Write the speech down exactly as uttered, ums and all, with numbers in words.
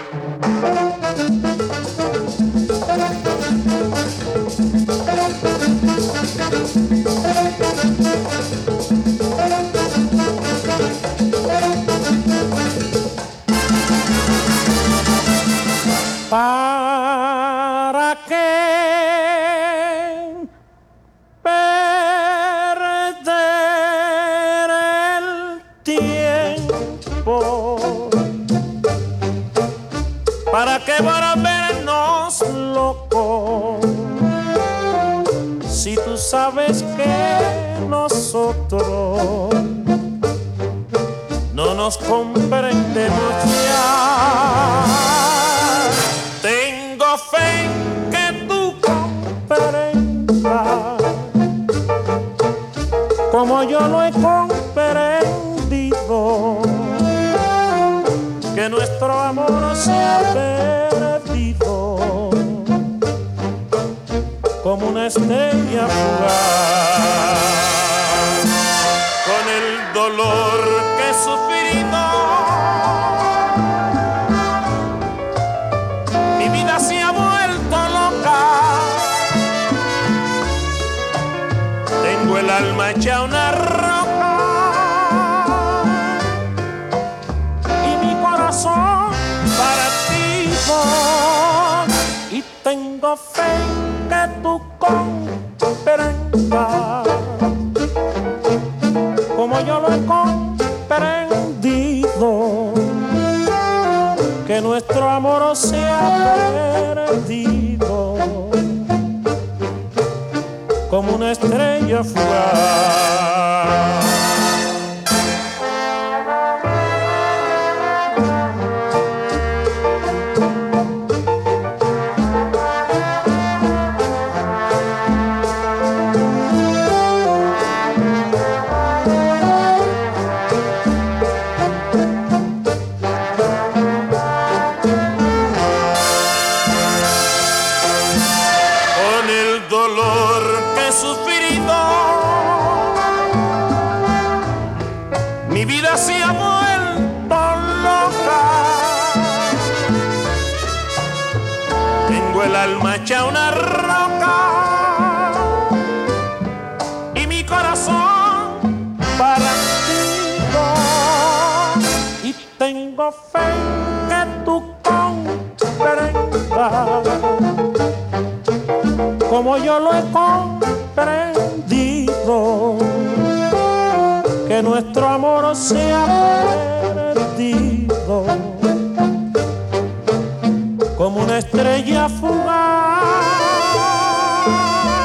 ¿Para qué perder el tiempo? ¿Para qué volvernos locos? Si tú sabes que nosotros no nos comprendemos ya. Tengo fe en que tú comprendas como yo lo he comprendido, que nuestro amor se ha perdido como una estrella fugaz. Con el dolor que he sufrido, mi vida se ha vuelto loca. Tengo el alma hecha una roca y mi corazón partido. Y tengo fe en que tú comprendas como yo lo he comprendido, que nuestro amor se ha perdido como una estrella fugaz. Dolor que he sufrido, mi vida se ha vuelto loca. Tengo el alma hecha una roca y mi corazón partido. Y tengo fe en que tú comprendas como yo lo he comprendido, que nuestro amor se ha perdido como una estrella fugaz.